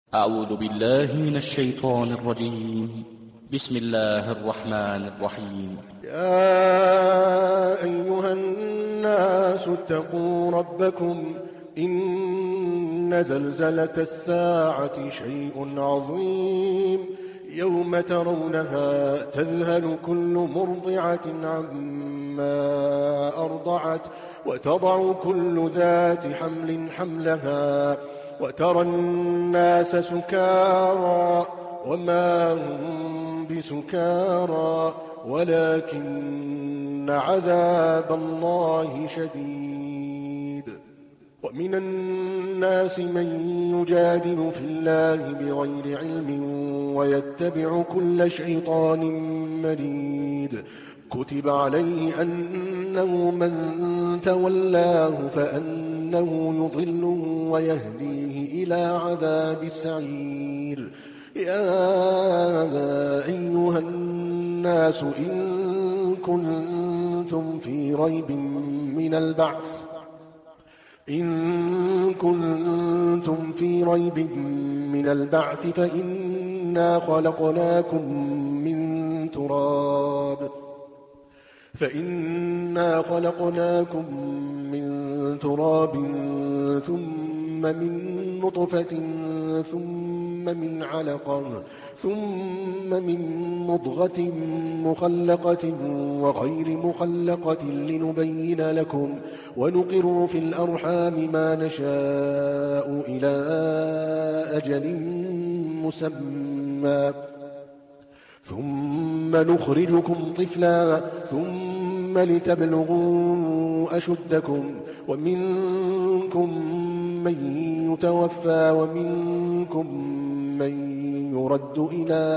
أعوذ بالله من الشيطان الرجيم. بسم الله الرحمن الرحيم. يا أيها الناس اتقوا ربكم إن زلزلة الساعة شيء عظيم يوم ترونها تذهل كل مرضعة عما أرضعت وتضع كل ذات حمل حملها وترى الناس سكارى وما هم بسكارى ولكن عذاب الله شديد. ومن الناس من يجادل في الله بغير علم ويتبع كل شيطان مريد. كتب عليه أنه من تولاه فأنه يضله ويهديه إلى عذاب السعير. يا أيها الناس إن كنتم في ريب من البعث فإنا خلقناكم من تراب ثم من نطفة ثم من علقة ثم من مضغة مخلقة وغير مخلقة لنبين لكم ونقر في الأرحام ما نشاء إلى أجل مسمى ثم نخرجكم طفلا ثم لتبلغوا أشدكم ومنكم من يتوفى ومنكم من يرد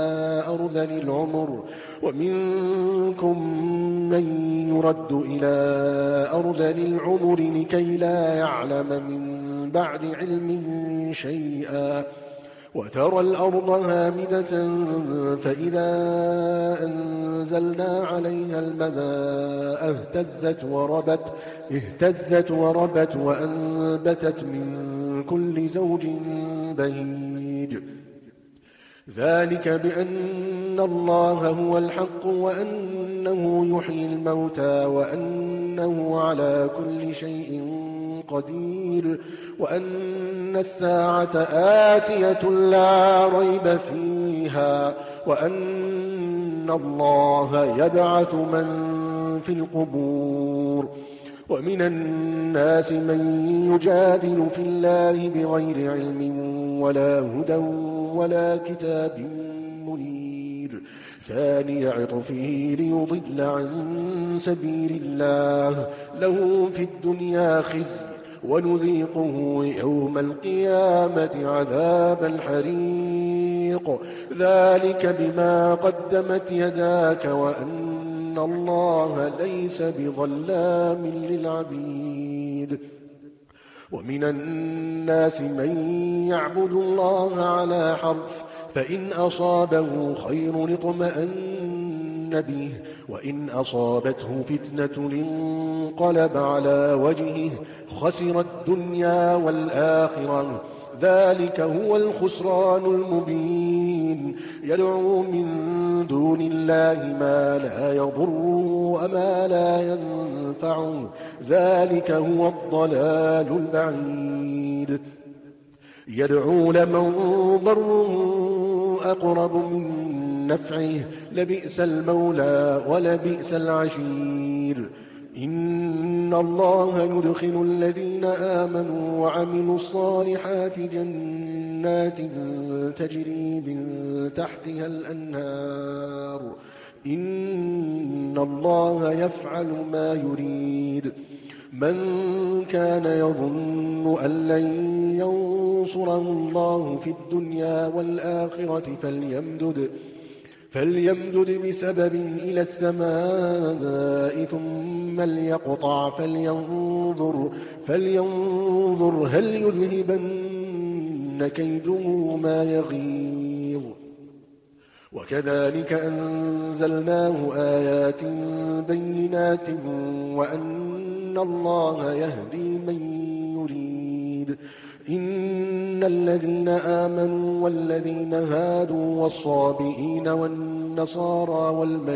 إلى أرذل العمر لكي لا يعلم من بعد علم شيئا. وترى الأرض هامدة فإذا أنزلنا عليها الماء اهتزت وربت وأنبتت من كل زوج بهيج. ذلك بأن الله هو الحق وأنه يحيي الموتى وأنه على كل شيء قدير وأن الساعة آتية لا ريب فيها وأن الله يبعث من في القبور. ومن الناس من يجادل في الله بغير علم ولا هدى ولا كتاب منير. ثاني عطفه ليضل عن سبيل الله له في الدنيا خزي ونذيقه يوم القيامة عذاب الحريق. ذلك بما قدمت يداك وأن الله ليس بظلام للعبيد. ومن الناس من يعبد الله على حرف فإن أصابه خير اطمأن به وإن أصابته فتنة انقلب على وجهه خسر الدنيا والآخرة. ذلك هو الخسران المبين. يدعو من دون الله ما لا يضره وما لا ينفعه. ذلك هو الضلال البعيد. يدعو لمن ضره أقرب من نفعه لبئس المولى ولبئس العشير. إن الله يدخل الذين آمنوا وعملوا الصالحات جنات تجري من تحتها الأنهار. إن الله يفعل ما يريد. من كان يظن أن لن ينصره الله في الدنيا والآخرة فليمدد بسبب إلى السماء ثم ليقطع فلينظر هل يذهبن كيده ما يغيظ. وكذلك أنزلناه آيات بينات وأن الله يهدي من يريد. إن إن الذين آمنوا والذين هادوا والصابئين والنصارى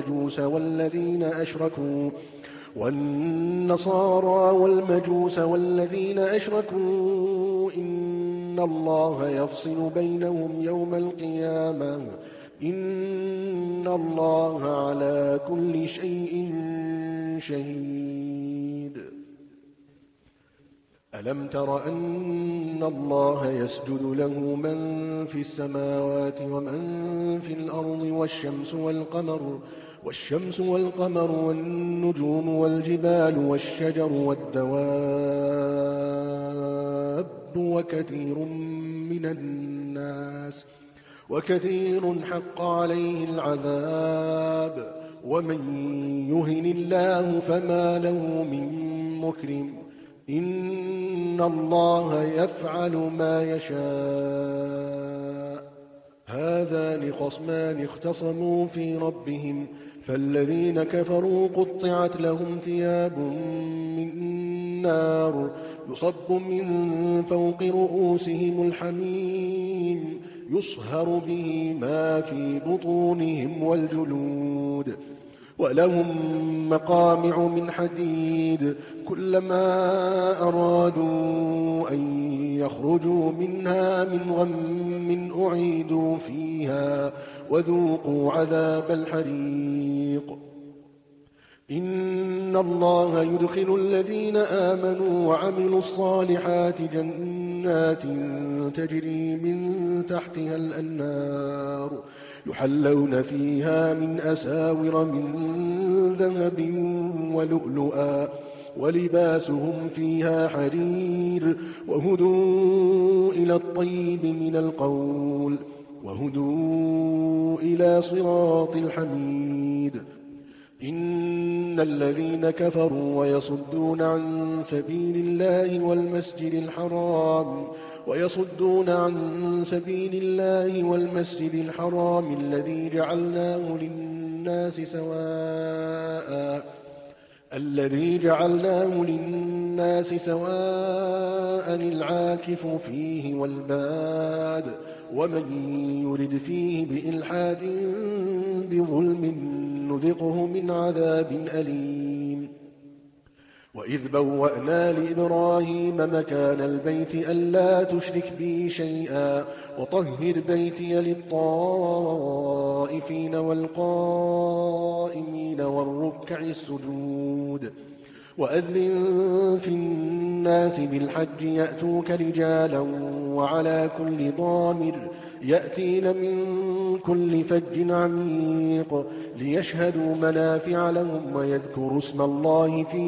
والمجوس والذين أشركوا إن الله يفصل بينهم يوم القيامة إن الله على كل شيء شهيد. ألم تر أن الله يسجد له من في السماوات ومن في الأرض والشمس والقمر والنجوم والجبال والشجر والدواب وكثير حق عليه العذاب ومن يهن الله فما له من مكرم إن الله يفعل ما يشاء. هذان خصمان اختصموا في ربهم فالذين كفروا قطعت لهم ثياب من نار يصب من فوق رؤوسهم الحميم يصهر به ما في بطونهم والجلود ولهم مقامع من حديد كلما أرادوا أن يخرجوا منها من غم أعيدوا فيها وذوقوا عذاب الحريق. إن الله يدخل الذين آمنوا وعملوا الصالحات جنات تجري من تحتها الأنهار يحلون فيها من أساور من ذهب ولؤلؤا ولباسهم فيها حرير وهدوا إلى الطيب من القول وهدوا إلى صراط الحميد. إن الذين كفروا ويصدون عن سبيل الله والمسجد الحرام الذي جعلناه للناس سواء العاكف فيه والباد ومن يرد فيه بإلحاد بظلم نذقه من عذاب أليم. وإذ بوأنا لإبراهيم مكان البيت ألا تشرك بي شيئا وطهر بيتي للطائفين والقائمين والركع السجود. وأذن في الناس بالحج يأتوك رجالا وعلى كل ضامر يأتين من كل فج عميق ليشهدوا منافع لهم ويذكروا اسم الله في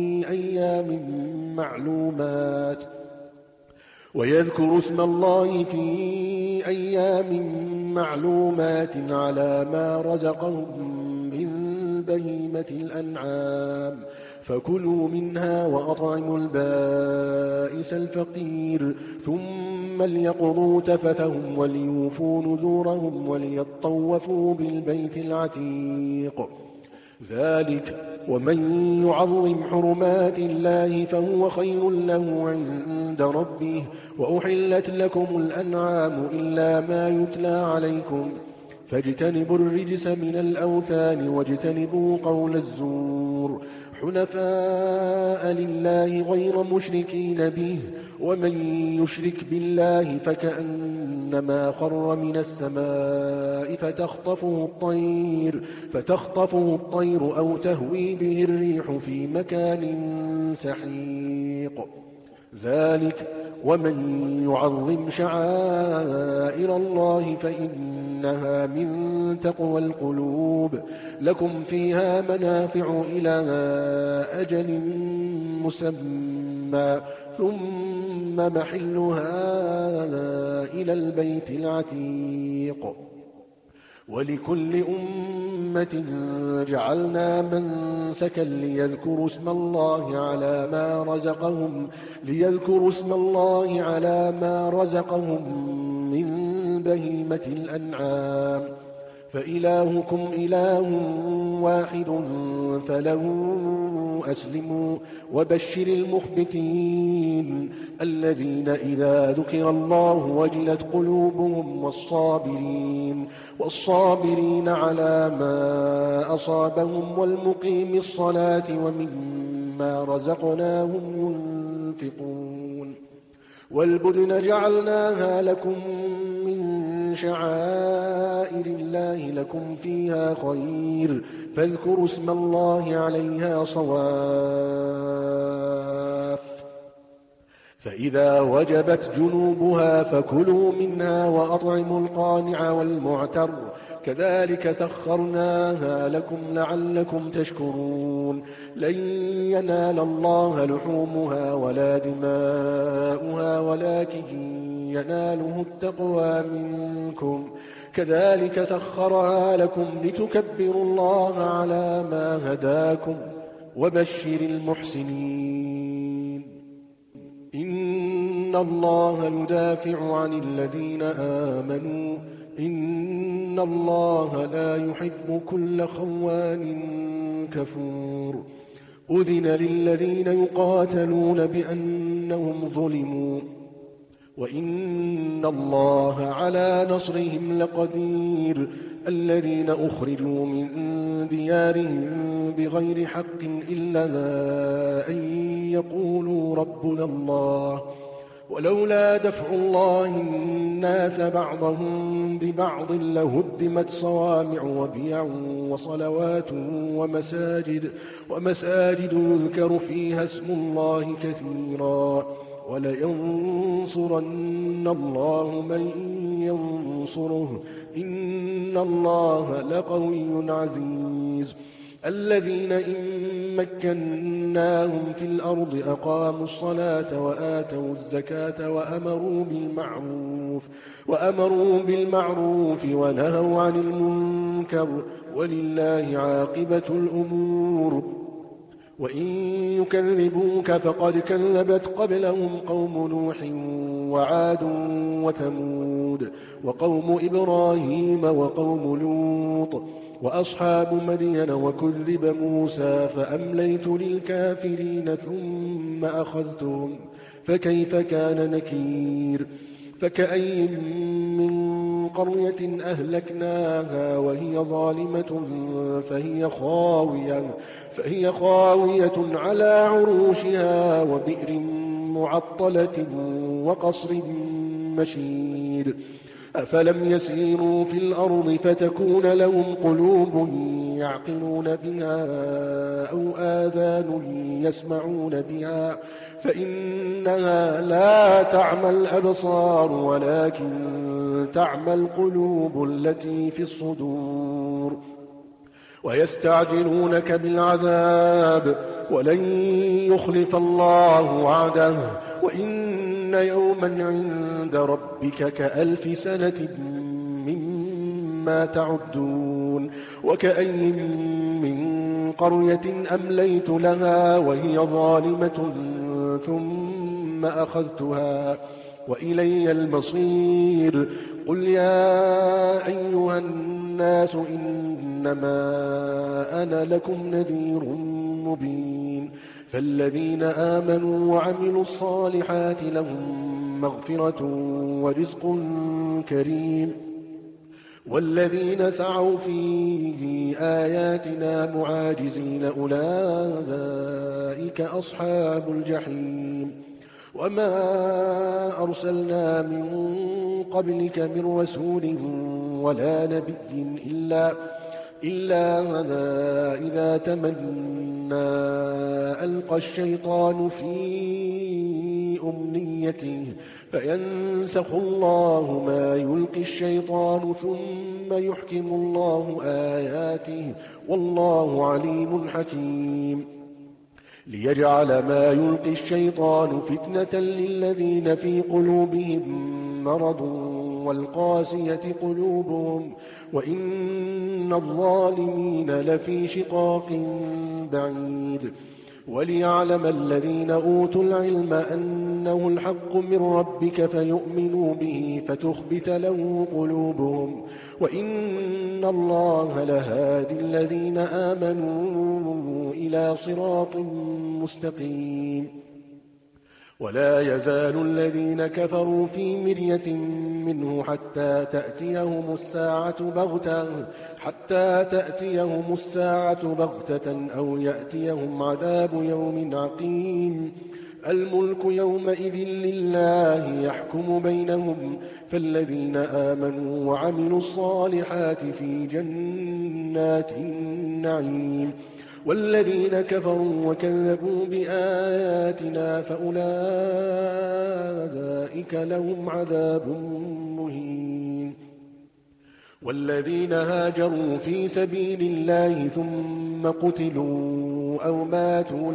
أيام معلومات على ما رزقهم من بهيمة الأنعام فكلوا منها وأطعموا البائس الفقير ثم ليقضوا تفثهم وليوفوا نذورهم وليطوفوا بالبيت العتيق. ذلك ومن يعظم حرمات الله فهو خير له عند ربه. وأحلت لكم الأنعام إلا ما يتلى عليكم فاجتنبوا الرجس من الأوثان واجتنبوا قول الزور حنفاء لله غير مشركين به ومن يشرك بالله فكأنما خر من السماء فتخطفه الطير أو تهوي به الريح في مكان سحيق. ذلك ومن يعظم شعائر الله فإنها من تقوى القلوب. لكم فيها منافع إلى أجل مسمى ثم محلها إلى البيت العتيق. ولكل أمة جعلنا منسكا ليذكروا اسم الله على ما رزقهم من بهيمة الأنعام فإلهكم إله واحد فله أسلموا وبشر المخبتين الذين إذا ذكر الله وجلت قلوبهم والصابرين على ما أصابهم والمقيم الصلاة ومما رزقناهم ينفقون والبدن جعلناها لكم من شعائر الله لكم فيها خير فاذكروا اسم الله عليها صواف فإذا وجبت جنوبها فكلوا منها وأطعموا القانع والمعتر كذلك سخرناها لكم لعلكم تشكرون لن ينال الله لحومها ولا دماؤها ولكن يناله التقوى منكم كذلك سخرها لكم لتكبروا الله على ما هداكم وبشر المحسنين إن الله يدافع عن الذين آمنوا إن الله لا يحب كل خوان كفور أذن للذين يقاتلون بأنهم ظلموا وإن الله على نصرهم لقدير الذين أخرجوا من ديارهم بغير حق إلا أن يقولوا ربنا الله ولولا دفع الله الناس بعضهم ببعض لهدمت صوامع وبيع وصلوات ومساجد يذكر فيها اسم الله كثيرا ولينصرن الله من ينصره إن الله لقوي عزيز الذين إن مكناهم في الأرض أقاموا الصلاة وآتوا الزكاة وأمروا بالمعروف ونهوا عن المنكر ولله عاقبة الأمور وإن يكذبوك فقد كذبت قبلهم قوم نوح وعاد وثمود وقوم إبراهيم وقوم لوط وأصحاب مدين وكذب موسى فأمليت للكافرين ثم أخذتهم فكيف كان نكير فكأي من قرية أهلكناها وهي ظالمة فهي خاوية على عروشها وبئر معطلة وقصر مشيد أفلم يسيروا في الأرض فتكون لهم قلوب يعقلون بها أو آذان يسمعون بها فإنها لا تعمى الأبصار ولكن تعمى القلوب التي في الصدور ويستعجلونك بالعذاب ولن يخلف الله وعده وإن يوما عند ربك كألف سنة مما تعدون وكأي من قرية أمليت لها وهي ظالمة ثم أخذتها وإلي المصير قل يا أيها الناس إنما أنا لكم نذير مبين فالذين آمنوا وعملوا الصالحات لهم مغفرة ورزق كريم والذين سعوا في آياتنا معاجزين أولئك أصحاب الجحيم وما أرسلنا من قبلك من رسول ولا نبي إلا إذا تمنى ألقى الشيطان في أمنيته فينسخ الله ما يلقي الشيطان ثم يحكم الله آياته والله عليم حكيم ليجعل ما يلقي الشيطان فتنة للذين في قلوبهم مرض والقاسية قلوبهم وإن الظالمين لفي شقاق بعيد وليعلم الذين أوتوا العلم أنه الحق من ربك فيؤمنوا به فتخبت له قلوبهم وإن الله لهادي الذين آمنوا إلى صراط مستقيم. ولا يزال الذين كفروا في مرية منه حتى تأتيهم الساعة بغتة أو يأتيهم عذاب يوم عقيم. الملك يومئذ لله يحكم بينهم فالذين آمنوا وعملوا الصالحات في جنات النعيم والذين كفروا وكذبوا بآياتنا فأولئك لهم عذاب مهين. والذين هاجروا في سبيل الله ثم قتلوا أو ماتوا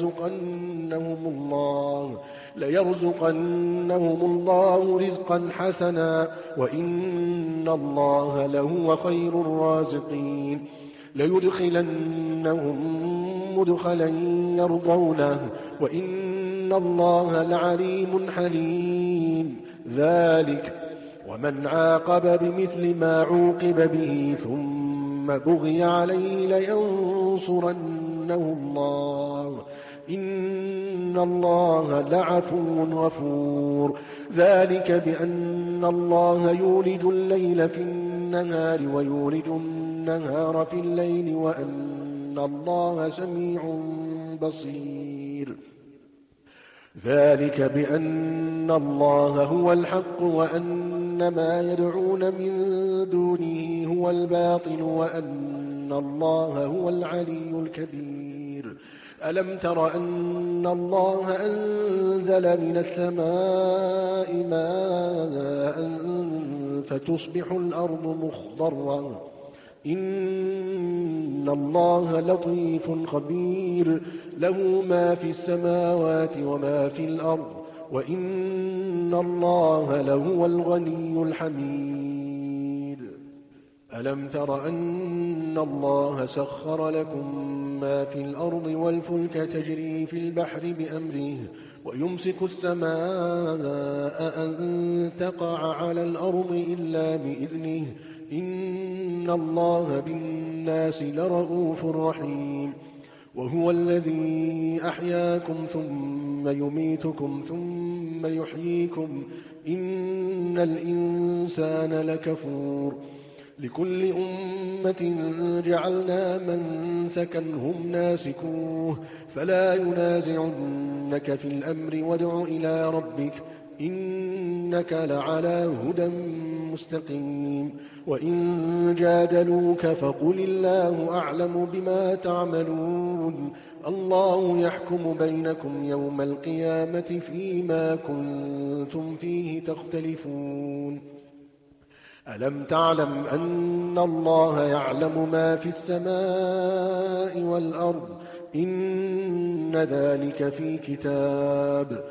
ليرزقنهم الله رزقا حسنا وإن الله لهو خير الرازقين. ليدخلنهم مدخلا يرضونه وإن الله لعليم حليم. ذلك ومن عاقب بمثل ما عوقب به ثم بغي عليه لينصرنه الله إن الله لعفو غفور. ذلك بأن الله يولج الليل في النهار ويولج النهار في الليل وأن الله سميع بصير. ذلك بأن الله هو الحق وأن ما يدعون من دونه هو الباطل وأن الله هو العلي الكبير. ألم تر أن الله أنزل من السماء ماء فتصبح الأرض مخضرا إن الله لطيف خبير له ما في السماوات وما في الأرض وإن الله لهو الغني الحميد. ألم تر أن الله سخر لكم ما في الأرض والفلك تجري في البحر بأمره ويمسك السماء أن تقع على الأرض إلا بإذنه إن الله بالناس لرءوف رحيم. وهو الذي أحياكم ثم يميتكم ثم يحييكم إن الإنسان لكفور. لكل أمة جعلنا منسكا هم ناسكوه فلا ينازعنك في الأمر وادع إلى ربك إنك لعلى هدى مستقيم. وإن جادلوك فقل الله أعلم بما تعملون الله يحكم بينكم يوم القيامة فيما كنتم فيه تختلفون. ألم تعلم أن الله يعلم ما في السماء والأرض إن ذلك في كتاب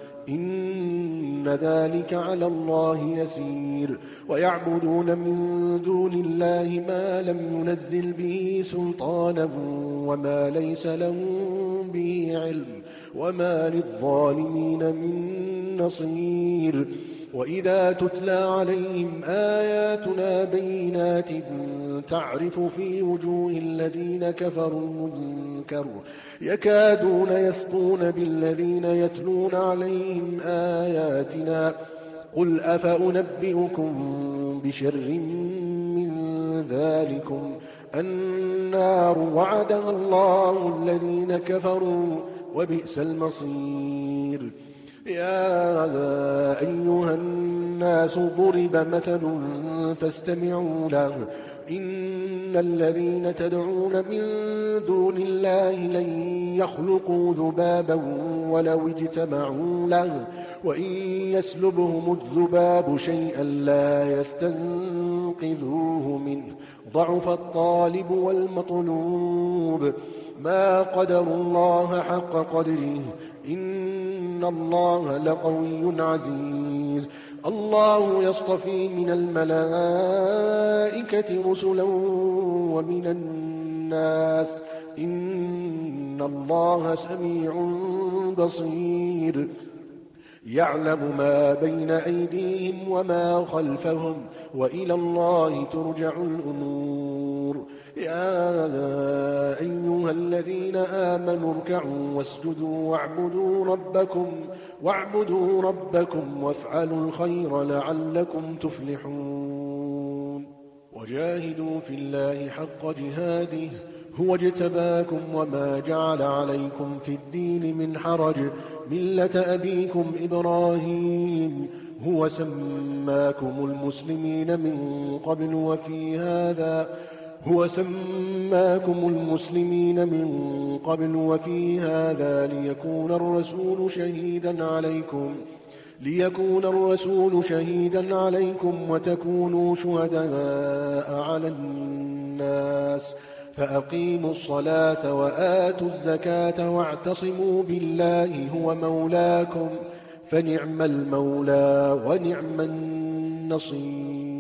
إن ذلك على الله يسير. ويعبدون من دون الله ما لم ينزل به سلطانا وما ليس لهم به علم وما للظالمين من نصير. وإذا تتلى عليهم آياتنا بينات تعرف في وجوه الذين كفروا المنكر يكادون يسطون بالذين يتلون عليهم آياتنا قل أفأنبئكم بشر من ذلكم النار وعدها الله الذين كفروا وبئس المصير. يا أيها الناس ضرب مثل فاستمعوا له إن الذين تدعون من دون الله لن يخلقوا ذبابا ولو اجتمعوا له وإن يسلبهم الذباب شيئا لا يستنقذوه منه ضعف الطالب والمطلوب. ما قدروا الله حق قدره إن الله لقوي عزيز. الله يصطفي من الملائكة رسلا ومن الناس الناس إن الله سميع بصير يعلم ما بين أيديهم وما خلفهم وإلى الله ترجع الأمور يا أيها الذين آمنوا اركعوا واسجدوا واعبدوا ربكم وافعلوا الخير لعلكم تفلحون وجاهدوا في الله حق جهاده هو اجتباكم وما جعل عليكم في الدين من حرج ملة أبيكم إبراهيم هو سماكم المسلمين من قبل وفي هذا ليكون الرسول شهيدا عليكم وتكونوا شهداء على الناس فأقيموا الصلاة وآتوا الزكاة واعتصموا بالله هو مولاكم فنعم المولى ونعم النصير